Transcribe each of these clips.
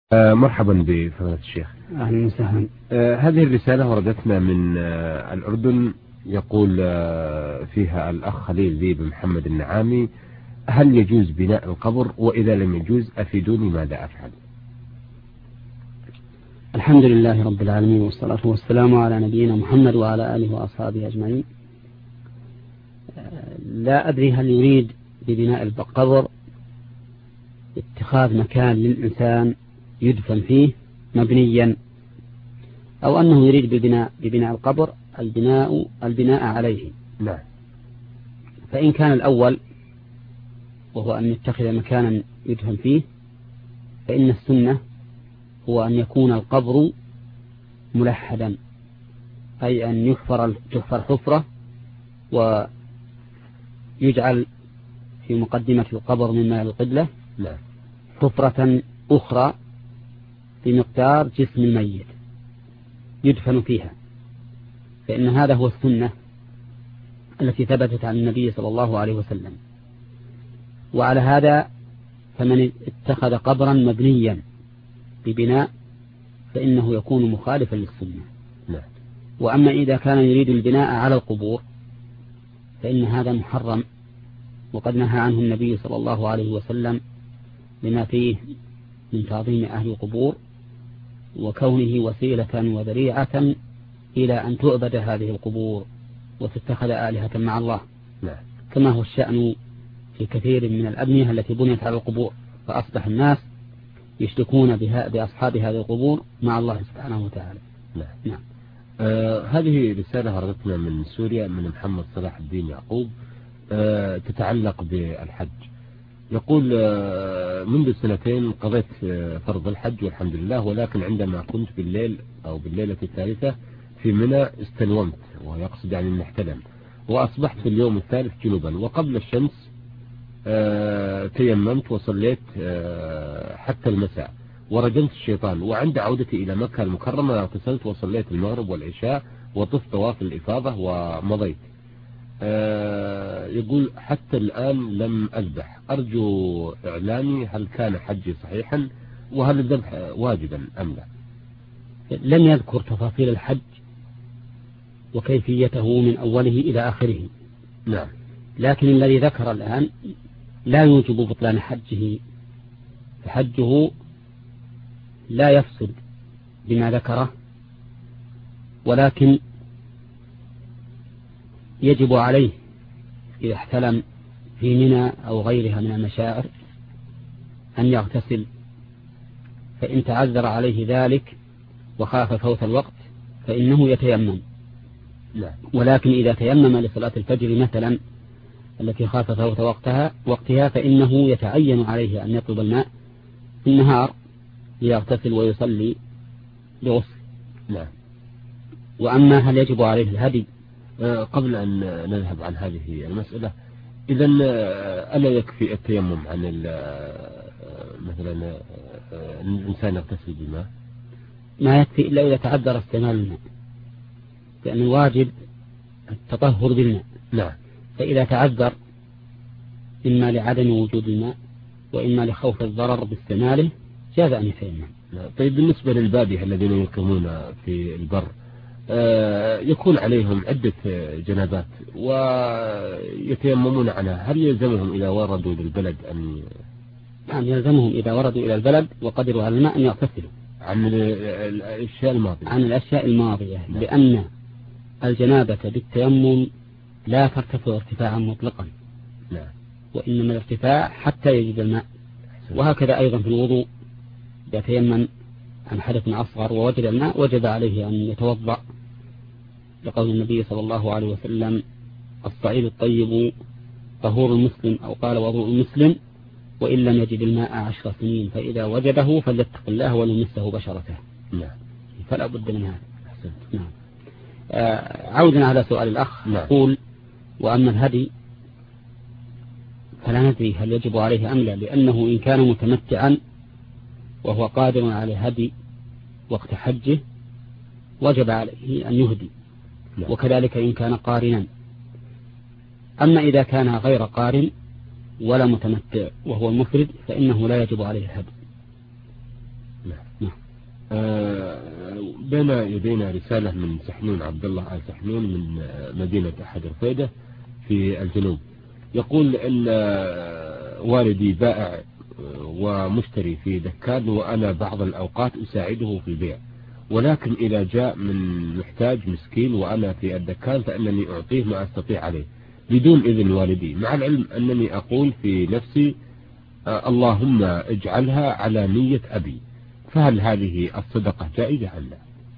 مرحبا بفضيلة الشيخ. أهلا وسهلا. هذه الرسالة وردتنا من الأردن، يقول فيها الأخ خليل ذيب محمد النعامي: هل يجوز بناء القبر؟ وإذا لم يجوز أفيدوني ماذا أفعل؟ الحمد لله رب العالمين، والصلاة والسلام على نبينا محمد وعلى آله وأصحابه أجمعين. لا أدري هل يريد ببناء القبر اتخاذ مكان للإنسان يدفن فيه مبنيا، أو أنه يريد ببناء القبر البناء عليه. نعم. فإن كان الأول وهو أن يتخذ مكانا يدفن فيه، فإن السنة هو أن يكون القبر ملحدا، أي أن تحفر حفرة ويجعل في مقدمة القبر من ماء القبلة حفرة أخرى بمقدار جسم الميت يدفن فيها، فإن هذا هو السنة التي ثبتت عن النبي صلى الله عليه وسلم. وعلى هذا فمن اتخذ قبرا مبنيا ببناء فإنه يكون مخالفا للسنة. وأما إذا كان يريد البناء على القبور فإن هذا محرم، وقد نهى عنه النبي صلى الله عليه وسلم لما فيه من تعظيم أهل القبور وكونه وسيلة وذريعة إلى أن تعبد هذه القبور وتتخذ آلهة مع الله، كما هو الشأن في كثير من الأبنية التي بنيت على القبور، فأصبح الناس يشركون بأصحاب هذه القبور مع الله سبحانه وتعالى. نعم. هذه رسالة وردتنا من سوريا من محمد صلاح الدين يعقوب، تتعلق بالحج. يقول: منذ سنتين قضيت فرض الحج والحمد لله، ولكن عندما كنت بالليل أو بالليلة الثالثة في منى استنومت، ويقصد يعني المحتلم، وأصبحت في اليوم الثالث جنوبا، وقبل الشمس تيممت وصليت حتى المساء ورجمت الشيطان، وعند عودتي إلى مكة المكرمة اغتسلت وصليت المغرب والعشاء وطفت طواف الإفاضة ومضيت. يقول: حتى الآن لم أذبح، أرجو إعلامي هل كان حجي صحيحا، وهل الذبح واجبا أم لا؟ لم يذكر تفاصيل الحج وكيفيته من أوله إلى آخره. نعم. لكن الذي ذكر الآن لا يوجب بطلان حجه، فحجه لا يفسد بما ذكره، ولكن يجب عليه إذا احتلم في منى أو غيرها من المشاعر أن يغتسل، فإن تعذر عليه ذلك وخاف فوت الوقت فإنه يتيمم. ولكن إذا تيمم لصلاة الفجر مثلا التي خاف فوت وقتها فإنه يتعين عليه أن يطلب الماء في النهار ليغتسل ويصلي بغسل. وأما هل يجب عليه الهدي؟ قبل أن نذهب عن هذه المسألة، إذا ألا يكفي التيمم عن مثلا الإنسان يغتسل بالماء؟ ما يكفي إلا إذا تعذر استعمال الماء، لأن الواجب التطهر بالماء. نعم. فإذا تعذر إما لعدم وجود الماء وإما لخوف الضرر باستعماله جاز أن يتيمم. طيب، بالنسبة للبادية الذين يقيمون في البر يكون عليهم عدة جنابات ويتيممون عنها، هل يلزمهم إذا وردوا للبلد أن؟ نعم، يلزمهم إذا وردوا إلى البلد وقدروا على الماء أن يغتسلوا عن الأشياء الماضية. لأن الجنابة بالتيمم لا ترتفع ارتفاعا مطلقا، وإنما الارتفاع حتى يجد الماء. وهكذا أيضا في الوضوء، إذا تيمم عن حدث أصغر ووجد الماء وجب عليه أن يتوضأ، لقول النبي صلى الله عليه وسلم: الصعيد الطيب طهور المسلم، أو قال وضوء المسلم، وإن لم يجد الماء 10 سنين فإذا وجده فليتق الله وليمسه بشرته. فلا بد من هذا. نعم. عودا على سؤال الأخ، يقول: وأما الهدي فلا ندري هل يجب عليه أم لا، لأنه إن كان متمتعا وهو قادر على الهدي وقت حجه وجب عليه أن يهدي، وكذلك إن كان قارنا. أما إذا كان غير قارن ولا متمتع وهو مفرد فإنه لا يجب عليه الهدي. نعم. بين يدينا رسالة من سحنون، عبد الله آل سحنون من مدينة أحد رفيدة في الجنوب. يقول إن والدي بائع ومشتري في دكان، وأنا بعض الأوقات أساعده في البيع، ولكن إذا جاء من محتاج مسكين وأنا في الدكان فإنني أعطيه ما أستطيع عليه بدون إذن والدي، مع العلم أنني أقول في نفسي اللهم اجعلها على نية أبي، فهل هذه الصدقة جائزة أم لا؟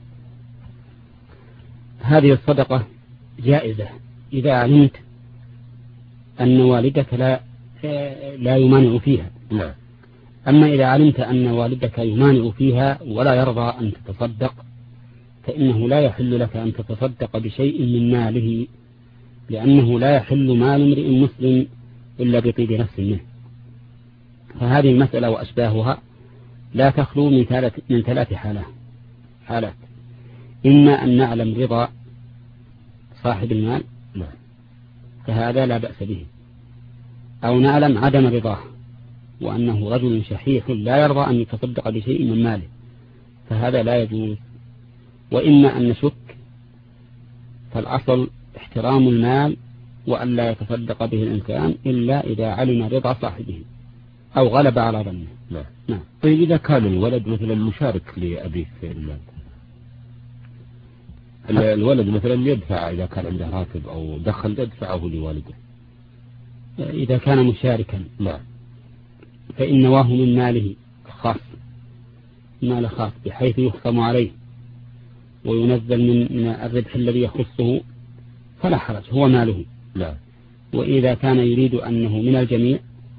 هذه الصدقة جائزة إذا علمت أن والدك لا يمانع فيها. نعم. أما إذا علمت أن والدك يمانع فيها ولا يرضى أن تتصدق، فإنه لا يحل لك أن تتصدق بشيء من ماله، لأنه لا يحل مال امرئ مسلم إلا بطيب نفس منه. فهذه المسألة وأشباهها لا تخلو من ثلاث حالات: إما أن نعلم رضا صاحب المال فهذا لا بأس به، أو نعلم عدم رضاه وأنه رجل شحيح لا يرضى أن يتصدق بشيء من ماله فهذا لا يجوز. وإما أن نشك، فالأصل احترام المال وأن لا يتصدق به الإنسان إلا إذا علم رضا صاحبه أو غلب على ظنه. نعم. طيب إذا كان الولد مثلا مشارك لأبيه في المال، الولد مثلا يدفع إذا كان عنده راتب أو دخل يدفعه لوالده، إذا كان مشاركا نعم فإن نواه من ماله خاص، مال خاص بحيث يخصم عليه وينزل من الربح الذي يخصه فلا حرج، هو ماله. نعم. وإذا كان يريد أنه من الجميع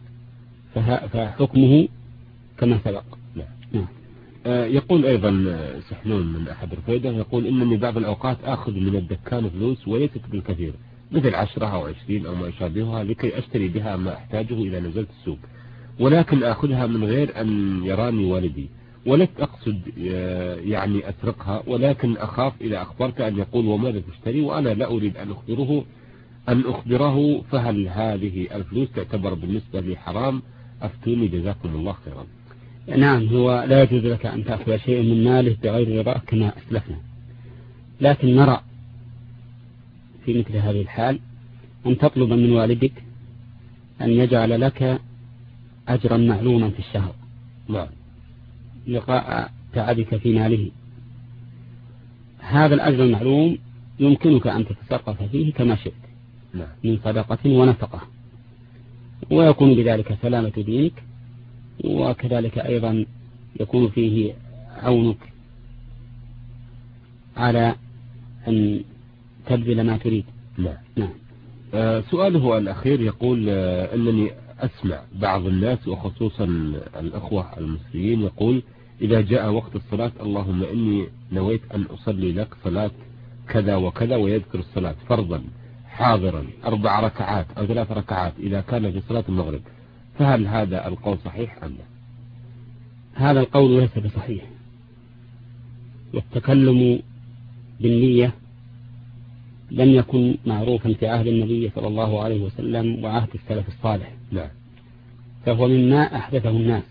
فحكمه كما سبق. نعم. يقول أيضا سحنون من أحد رفيدة، يقول إنني بعض الأوقات أخذ من الدكان فلوس وليست بالكثير، مثل 10 أو 20 أو ما يشابهها، لكي أشتري بها ما أحتاجه إذا نزلت السوق، ولكن أخذها من غير أن يراني والدي، ولست أقصد يعني أسرقها، ولكن أخاف إذا أخبرت أن يقول وماذا تشتري وأنا لا أريد أن أخبره، فهل هذه الفلوس تعتبر بالنسبة لي حرام؟ أفتوني جزاكم الله خيرا. نعم، هو لا يجوز لك أن تأخذ شيء من ماله بغير رضاه كما أسلفنا، لكن نرى في مثل هذه الحال أن تطلب من والدك أن يجعل لك أجرا معلوما في الشهر لقاء تعبك في ماله. هذا الأجر المعلوم يمكنك أن تتصرف فيه كما شئت من صدقة ونفقة، ويكون بذلك سلامة دينك، وكذلك أيضا يكون فيه عونك على أن تبذل ما تريد. نعم. سؤاله الأخير يقول أنني أسمع بعض الناس وخصوصا الأخوة المصريين يقول إذا جاء وقت الصلاة اللهم إني نويت أن أصلي لك صلاة كذا وكذا، ويذكر الصلاة فرضا حاضرا 4 ركعات أو 3 ركعات إذا كان في صلاة المغرب، فهل هذا القول صحيح أم لا؟ هذا القول ليس بصحيح، والتكلم بالنية لم يكن معروفا في عهد النبي صلى الله عليه وسلم وعهد السلف الصالح. لا. فهو مما أحدثه الناس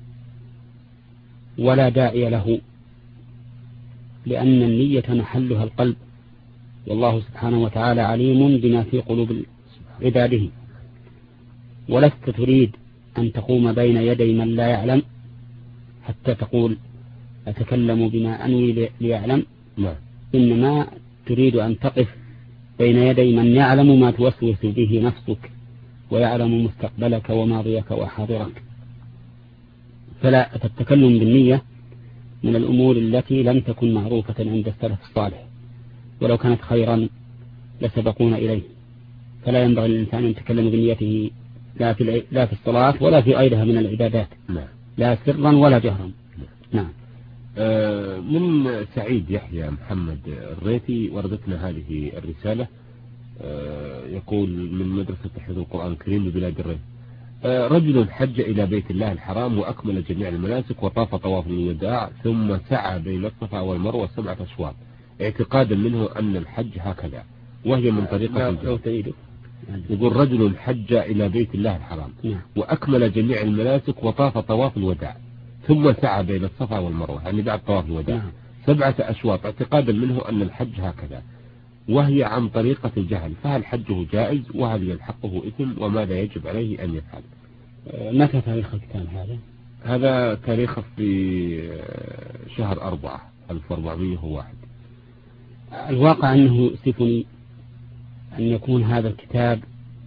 ولا داعي له، لأن النية محلها القلب، والله سبحانه وتعالى عليم بما في قلوب عباده، ولست تريد أن تقوم بين يدي من لا يعلم حتى تقول أتكلم بما أنوي ليعلم. إنما تريد أن تقف بين يدي من يعلم ما توسوس به نفسك ويعلم مستقبلك وماضيك وحاضرك. فلا تتكلم بالنية من الأمور التي لم تكن معروفة عند السلف الصالح، ولو كانت خيرا لسبقونا إليه. فلا ينبغي للإنسان أن يتكلم بنيته لا في الصلاة ولا في غيرها من العبادات، لا سرا ولا جهرا. نعم. من سعيد يحيى محمد الريثي وردتنا هذه الرسالة، يقول من مدرسة تحفيظ القرآن الكريم ببلاد الريث: رجل حج إلى بيت الله الحرام وأكمل جميع المناسك وطاف طواف الوداع ثم سعى بين الصفا والمروة 7 أشواط اعتقادا منه أن الحج هكذا، وهي من طريقة الجنة. يقول رجل حج إلى بيت الله الحرام وأكمل جميع المناسك وطاف طواف الوداع ثم سعى بين الصفا والمروة يعني بعد طواف الوداع 7 أشواط اعتقادا منه أن الحج هكذا، وهي عن طريقة الجهل، فهل حجه جائز وهل يلحقه إثم وماذا يجب عليه أن يفعل؟ متى تاريخ الكتاب هذا؟ هذا تاريخه في شهر 4 1401. الواقع أنه يؤسفني أن يكون هذا الكتاب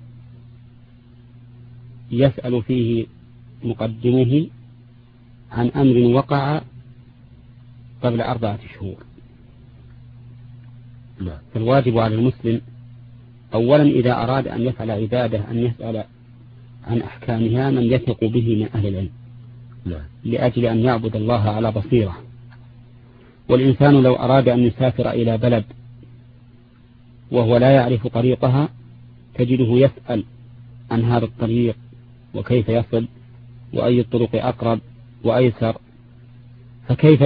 يسأل فيه مقدمه عن أمر وقع قبل 4 شهور. فالواجب على المسلم أولا إذا أراد أن يفعل عبادة أن يسأل عن أحكامها من يثق به من أهل العلم لأجل أن يعبد الله على بصيرة. والإنسان لو أراد أن يسافر إلى بلد وهو لا يعرف طريقها تجده يسأل عن هذا الطريق وكيف يصل وأي الطرق أقرب وأيسر، فكيف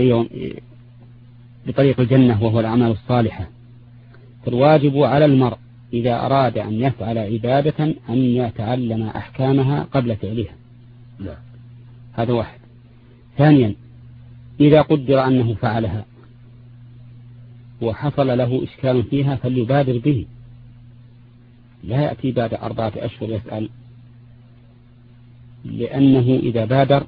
بطريق الجنة وهو الأعمال الصالحة. فالواجب على المرء إذا أراد أن يفعل عبادة أن يتعلم أحكامها قبل فعلها. هذا واحد. ثانيا إذا قدر أنه فعلها وحصل له إشكال فيها فليبادر به، لا يأتي بعد 4 أشهر يسأل، لأنه إذا بادر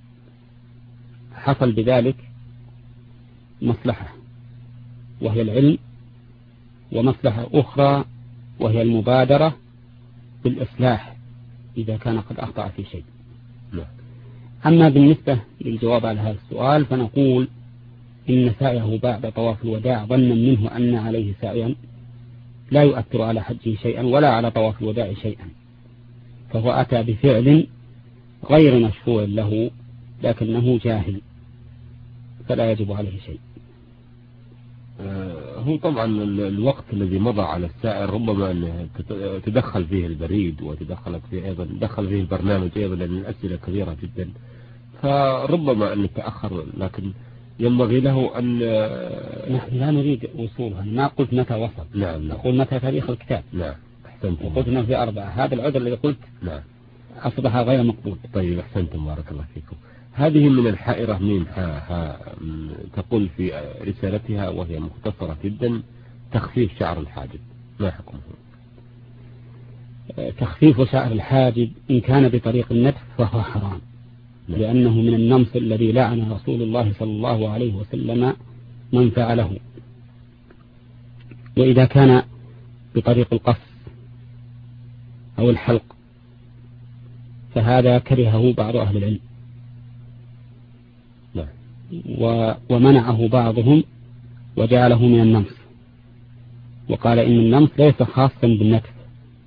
حصل بذلك مصلحة وهي العلم، ومصلحة أخرى وهي المبادرة بالإصلاح إذا كان قد أخطأ في شيء. أما بالنسبة للجواب على هذا السؤال فنقول إن سعيه بعد طواف الوداع ظنا منه أن عليه سعيا لا يؤثر على حجه شيئا ولا على طواف الوداع شيئا، فهو أتى بفعل غير مشروع له لكنه جاهل فلا يجب عليه شيء. هو طبعا الوقت الذي مضى على السائر ربما أن تدخل فيه البريد وتدخلت فيه أيضا دخل فيه البرنامج أيضا لأن الأسئلة كبيرة جدا، فربما أن يتأخر، لكن ينبغي له أن نحن لا نريد وصولها. ما قلت متى وصل، نقول متى تاريخ الكتاب. أحسنتم. وقلت أنه في 4. هذا العذر الذي قلت أصبح غير مقبول. طيب أحسنتم بارك الله فيكم. هذه من الحائرة ميم تقول في رسالتها وهي مختصرة جدا: تخفيف شعر الحاجب ما حكمه؟ تخفيف شعر الحاجب إن كان بطريق النتف فهو حرام، لأنه من النمص الذي لعن رسول الله صلى الله عليه وسلم من فعله. وإذا كان بطريق القص أو الحلق فهذا كرهه بعض أهل العلم ومنعه بعضهم وجعله من النمص، وقال إن النمص ليس خاصا بالنتف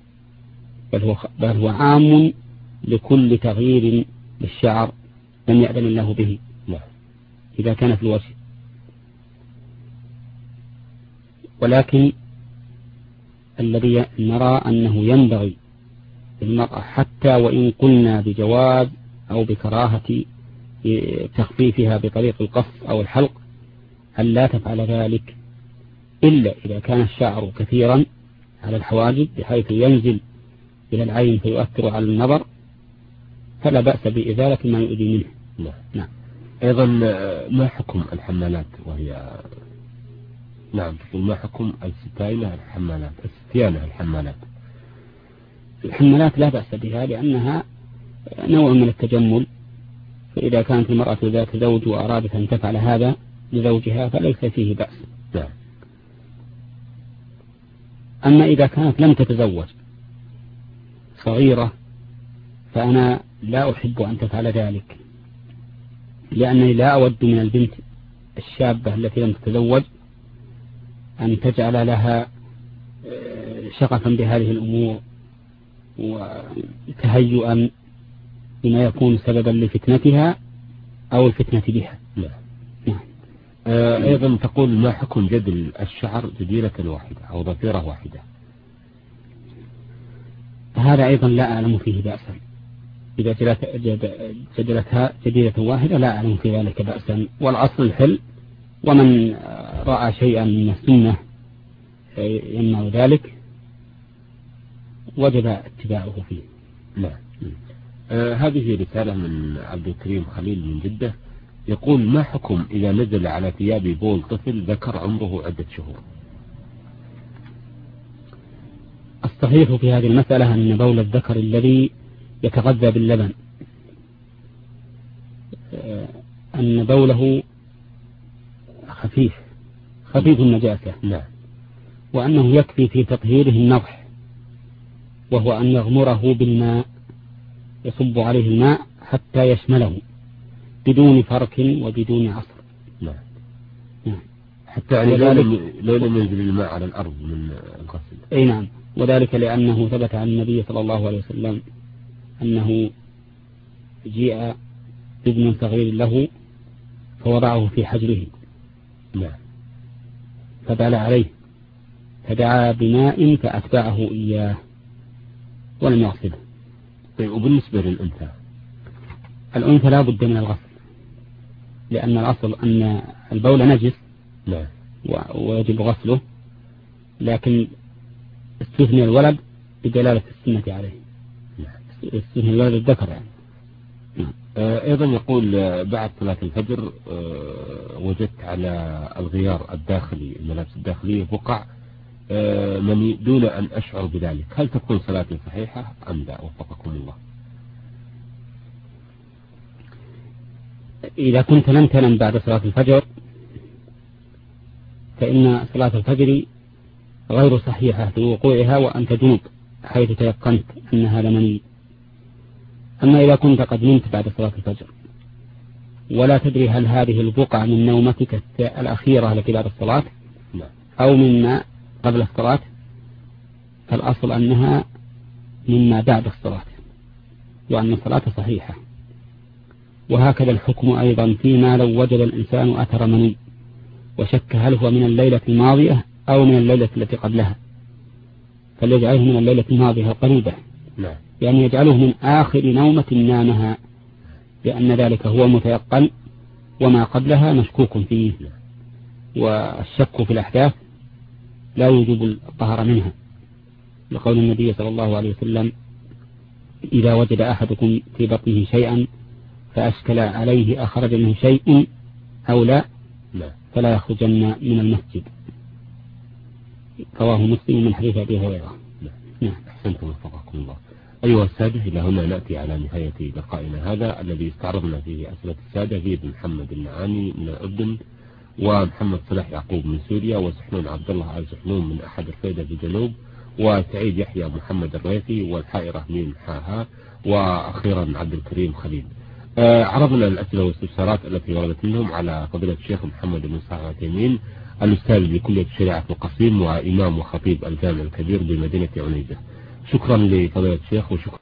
بل هو عام لكل تغيير للشعر لم يأذن الله به إذا كان في الوجه. ولكن الذي نرى أنه ينبغي للمرأة حتى وإن قلنا بجواز أو بكراهة تخفيفها بطريق القص أو الحلق أن لا تفعل ذلك إلا إذا كان الشعر كثيرا على الحواجب بحيث ينزل إلى العين فيؤثر على النظر فلا بأس بإزالة ما يؤذي منه. نعم. أيضا ما حكم الحمالات وهي تقول ما حكم الستيانة الحمالات لا بأس بها لأنها نوع من التجمل، فإذا كانت المرأة ذات زوج وأرادت أن تفعل هذا لزوجها فليس فيه بأس. أما إذا كانت لم تتزوج صغيرة فأنا لا أحب أن تفعل ذلك، لأنني لا أود من البنت الشابة التي لم تتزوج أن تجعل لها شغفا بهذه الأمور وتهيئا بما يكون سببا لفتنتها أو الفتنة بها. أيضا تقول ما حكم جدل الشعر جديرة واحدة أو ضفيرة واحدة؟ هذا أيضا لا أعلم فيه بأسا. إذا جدلتها جديرة واحدة لا أعلم في ذلك بأسا، والأصل الحل، ومن رأى شيئا من السنة يمنع ذلك وجب اتباعه فيه. هذه رسالة من عبد الكريم خليل من جدة، يقول: ما حكم إذا نزل على ثيابي بول طفل ذكر عمره عدة شهور؟ الصحيح في هذه المسألة أن بول الذكر الذي يتغذى باللبن أن بوله خفيف النجاسة، نعم. وأنه يكفي في تطهيره النضح، وهو أن يغمره بالماء، يصب عليه الماء حتى يشمله بدون فرك وبدون عصر. نعم. حتى يعني لو لم ينزل الماء على الأرض من الغسل. أي نعم، وذلك لأنه ثبت عن النبي صلى الله عليه وسلم أنه جيء ابن صغير له فوضعه في حجره، نعم، فبال عليه فدعا بماء فأتبعه إياه ولم يغسله. طيب، وبالنسبة للأنثى؟ الأنثى لا بد من الغسل، لأن الأصل أن البول نجس، نعم، ويجب غسله، لكن استثني الولد بدلالة السنة عليه. نعم. استثني الولد الذكر يعني. أيضا يقول: بعد صلاة الفجر وجدت على الغيار الداخلي، الملابس الداخلية، بقع مني دون أن أشعر بذلك، هل تكون صلاتي صحيحة أم لا؟ وفقكم الله. إذا كنت لم تنم بعد صلاة الفجر فإن صلاة الفجر غير صحيحة لوقوعها وأنت جنوب، حيث تيقنت أن هذا مني. أما إذا كنت قد نمت بعد صلاة الفجر ولا تدري هل هذه البقعة من نومتك الأخيرة التي بعد الصلاة أو مما قبل الصلاة، فالأصل أنها مما بعد الصلاة وأن الصلاة صحيحة. وهكذا الحكم أيضا فيما لو وجد الإنسان أثر مني وشك هل هو من الليلة الماضية أو من الليلة التي قبلها، فليجعله من الليلة الماضية القريبة، يعني يجعله من آخر نومة نامها، لأن ذلك هو متيقن، وما قبلها مشكوك فيه، والشك في الأحداث لا يوجب الطهر منها، لقول النبي صلى الله عليه وسلم: إذا وجد أحدكم في بطنه شيئا فأشكل عليه أخرج منه شيء أو لا فلا يخرجن من المسجد. رواه مسلم من حديث أبي هريرة. نعم. أحسنتم وفقكم الله. أيها السادة، إلى هنا نأتي على نهاية لقائنا هذا الذي استعرضنا فيه أسئلة السادة زيد محمد النعاني من الأردن، ومحمد صلاح يعقوب من سوريا، وسحنون عبد الله آل سحنون من أحد الفيدة في الجنوب، وسعيد يحيى محمد الريثي، والحائرة ميم حاها، وأخيرا عبد الكريم خليل. عرضنا الأسئلة والاستفسارات التي وردت منهم على فضيلة الشيخ محمد بن صالح العثيمين، الأستاذ بكلية الشريعة في القصيم وإمام وخطيب الجامع الكبير بمدينة عنيزة. شكرا لفضيلة الشيخ وشكرا